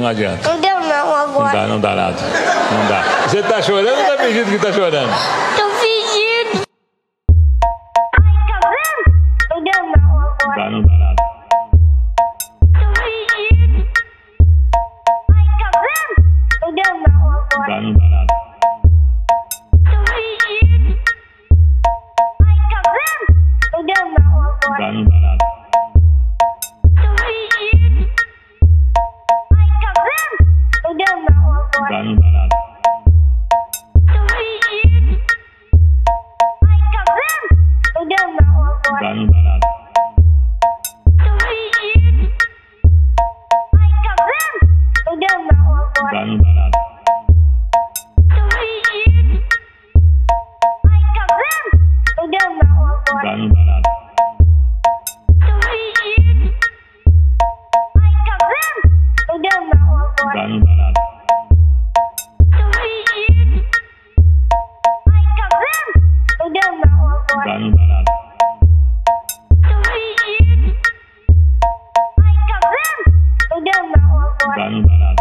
não adianta. Não deu não agora. Não dá nada. Não dá. Você tá chorando ou tá fingindo que tá chorando? Tô fingindo. Ai, tá vendo? Não deu não agora. Não dá nada. Tô fingindo. Ai, tá vendo? Não deu não agora. Não dá nada. Tô fingindo. Ai, tá vendo? Não deu não agora. Não dá nada. Tô fingindo. Ai, tá vendo? Não deu não agora. Não dá nada. Tô fingindo. Ai, tá vendo? Não deu não agora. Não dá nada. Tô fingindo. Ai, tá vendo? Não deu não agora. Não dá nada. Tô fingindo. Ai, tá vendo? Não deu não agora. Não dá nada. Tô fingindo. Ai, tá vendo? Não deu não agora. Não dá nada. Tô fingindo. Ai, tá vendo? Não deu não agora. Não dá nada. Tô fingindo. Ai, tá vendo? Não deu não agora. Não dá nada.